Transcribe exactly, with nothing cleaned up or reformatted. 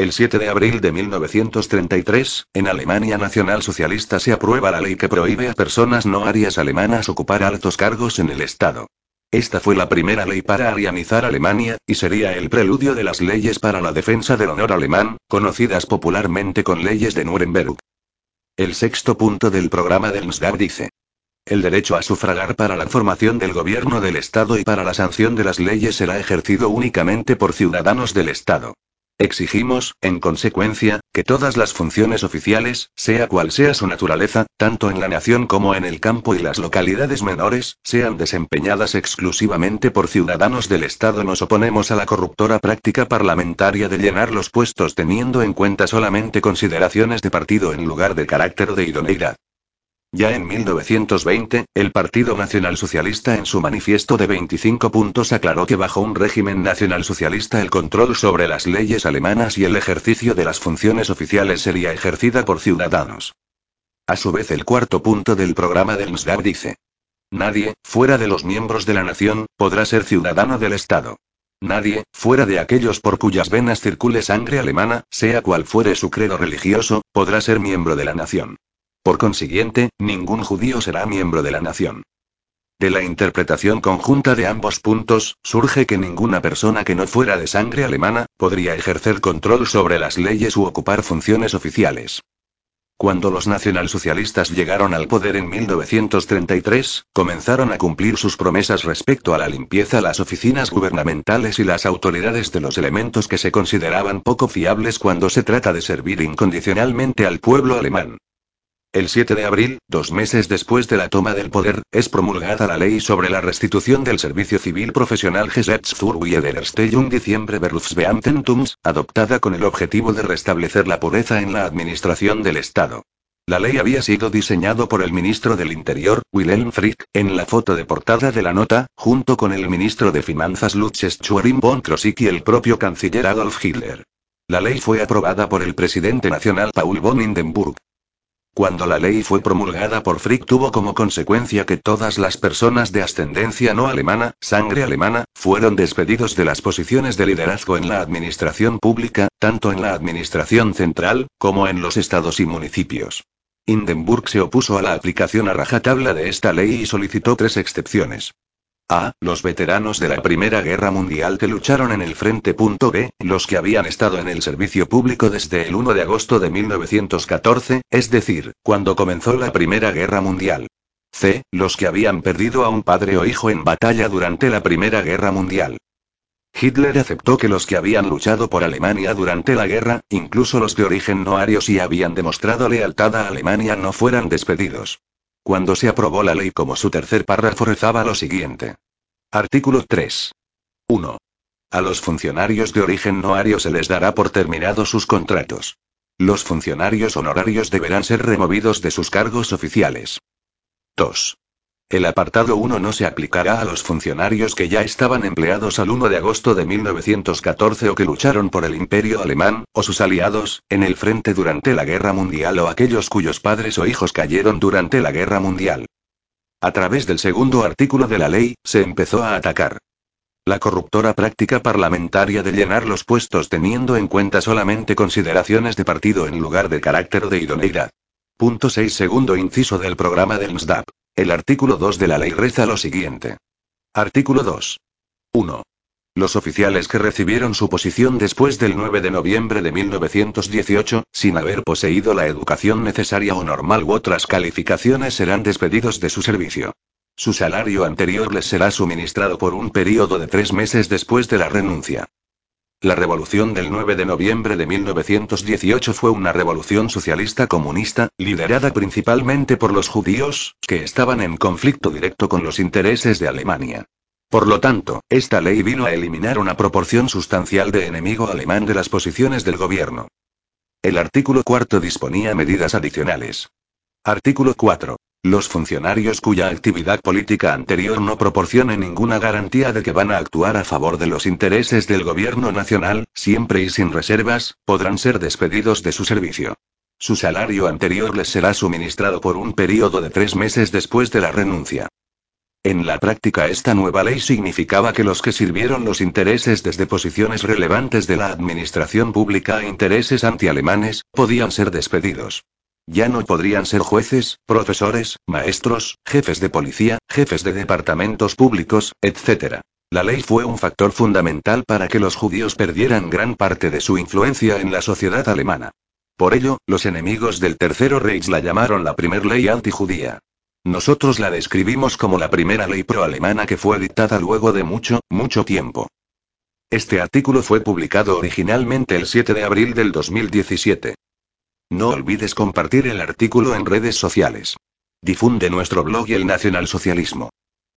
El siete de abril de mil novecientos treinta y tres, en Alemania nacionalsocialista se aprueba la ley que prohíbe a personas no arias alemanas ocupar altos cargos en el Estado. Esta fue la primera ley para arianizar Alemania, y sería el preludio de las leyes para la defensa del honor alemán, conocidas popularmente con leyes de Nuremberg. El sexto punto del programa del N S D A P dice: el derecho a sufragar para la formación del gobierno del Estado y para la sanción de las leyes será ejercido únicamente por ciudadanos del Estado. Exigimos, en consecuencia, que todas las funciones oficiales, sea cual sea su naturaleza, tanto en la nación como en el campo y las localidades menores, sean desempeñadas exclusivamente por ciudadanos del Estado. Nos oponemos a la corruptora práctica parlamentaria de llenar los puestos teniendo en cuenta solamente consideraciones de partido en lugar de carácter o de idoneidad. Ya en mil novecientos veinte, el Partido Nacionalsocialista en su manifiesto de veinticinco puntos aclaró que bajo un régimen nacionalsocialista el control sobre las leyes alemanas y el ejercicio de las funciones oficiales sería ejercida por ciudadanos. A su vez, el cuarto punto del programa del N S D A P dice: nadie, fuera de los miembros de la nación, podrá ser ciudadano del Estado. Nadie, fuera de aquellos por cuyas venas circule sangre alemana, sea cual fuere su credo religioso, podrá ser miembro de la nación. Por consiguiente, ningún judío será miembro de la nación. De la interpretación conjunta de ambos puntos, surge que ninguna persona que no fuera de sangre alemana, podría ejercer control sobre las leyes u ocupar funciones oficiales. Cuando los nacionalsocialistas llegaron al poder en mil novecientos treinta y tres, comenzaron a cumplir sus promesas respecto a la limpieza, las oficinas gubernamentales y las autoridades de los elementos que se consideraban poco fiables cuando se trata de servir incondicionalmente al pueblo alemán. El siete de abril, dos meses después de la toma del poder, es promulgada la ley sobre la restitución del servicio civil profesional Gesetz zur Wiederherstellung diciembre Berufsbeamtentums, adoptada con el objetivo de restablecer la pureza en la administración del Estado. La ley había sido diseñado por el ministro del Interior, Wilhelm Frick, en la foto de portada de la nota, junto con el ministro de Finanzas Lutz Schwerin von Krosigk y el propio canciller Adolf Hitler. La ley fue aprobada por el presidente nacional Paul von Hindenburg. Cuando la ley fue promulgada por Frick, tuvo como consecuencia que todas las personas de ascendencia no alemana, sangre alemana, fueron despedidos de las posiciones de liderazgo en la administración pública, tanto en la administración central, como en los estados y municipios. Hindenburg se opuso a la aplicación a rajatabla de esta ley y solicitó tres excepciones. A. Los veteranos de la Primera Guerra Mundial que lucharon en el frente. B. Los que habían estado en el servicio público desde el uno de agosto de mil novecientos catorce, es decir, cuando comenzó la Primera Guerra Mundial. C. Los que habían perdido a un padre o hijo en batalla durante la Primera Guerra Mundial. Hitler aceptó que los que habían luchado por Alemania durante la guerra, incluso los de origen no arios y habían demostrado lealtad a Alemania, no fueran despedidos. Cuando se aprobó la ley, como su tercer párrafo rezaba lo siguiente. Artículo tres. uno. A los funcionarios de origen no ario se les dará por terminados sus contratos. Los funcionarios honorarios deberán ser removidos de sus cargos oficiales. dos. El apartado uno no se aplicará a los funcionarios que ya estaban empleados al uno de agosto de mil novecientos catorce o que lucharon por el Imperio Alemán, o sus aliados, en el frente durante la Guerra Mundial o aquellos cuyos padres o hijos cayeron durante la Guerra Mundial. A través del segundo artículo de la ley, se empezó a atacar la corruptora práctica parlamentaria de llenar los puestos teniendo en cuenta solamente consideraciones de partido en lugar de carácter o de idoneidad. Punto seis. Segundo inciso del programa del N S D A P. El artículo dos de la ley reza lo siguiente. Artículo dos. uno. Los oficiales que recibieron su posición después del nueve de noviembre de mil novecientos dieciocho, sin haber poseído la educación necesaria o normal u otras calificaciones, serán despedidos de su servicio. Su salario anterior les será suministrado por un período de tres meses después de la renuncia. La revolución del nueve de noviembre de mil novecientos dieciocho fue una revolución socialista comunista, liderada principalmente por los judíos, que estaban en conflicto directo con los intereses de Alemania. Por lo tanto, esta ley vino a eliminar una proporción sustancial de enemigo alemán de las posiciones del gobierno. El artículo cuarto disponía medidas adicionales. Artículo cuatro. Los funcionarios cuya actividad política anterior no proporcione ninguna garantía de que van a actuar a favor de los intereses del gobierno nacional, siempre y sin reservas, podrán ser despedidos de su servicio. Su salario anterior les será suministrado por un período de tres meses después de la renuncia. En la práctica, esta nueva ley significaba que los que sirvieron los intereses desde posiciones relevantes de la administración pública a intereses antialemanes, podían ser despedidos. Ya no podrían ser jueces, profesores, maestros, jefes de policía, jefes de departamentos públicos, etcétera. La ley fue un factor fundamental para que los judíos perdieran gran parte de su influencia en la sociedad alemana. Por ello, los enemigos del Tercero Reich la llamaron la primer ley antijudía. Nosotros la describimos como la primera ley pro-alemana que fue dictada luego de mucho, mucho tiempo. Este artículo fue publicado originalmente el siete de abril del dos mil diecisiete. No olvides compartir el artículo en redes sociales. Difunde nuestro blog y el nacionalsocialismo.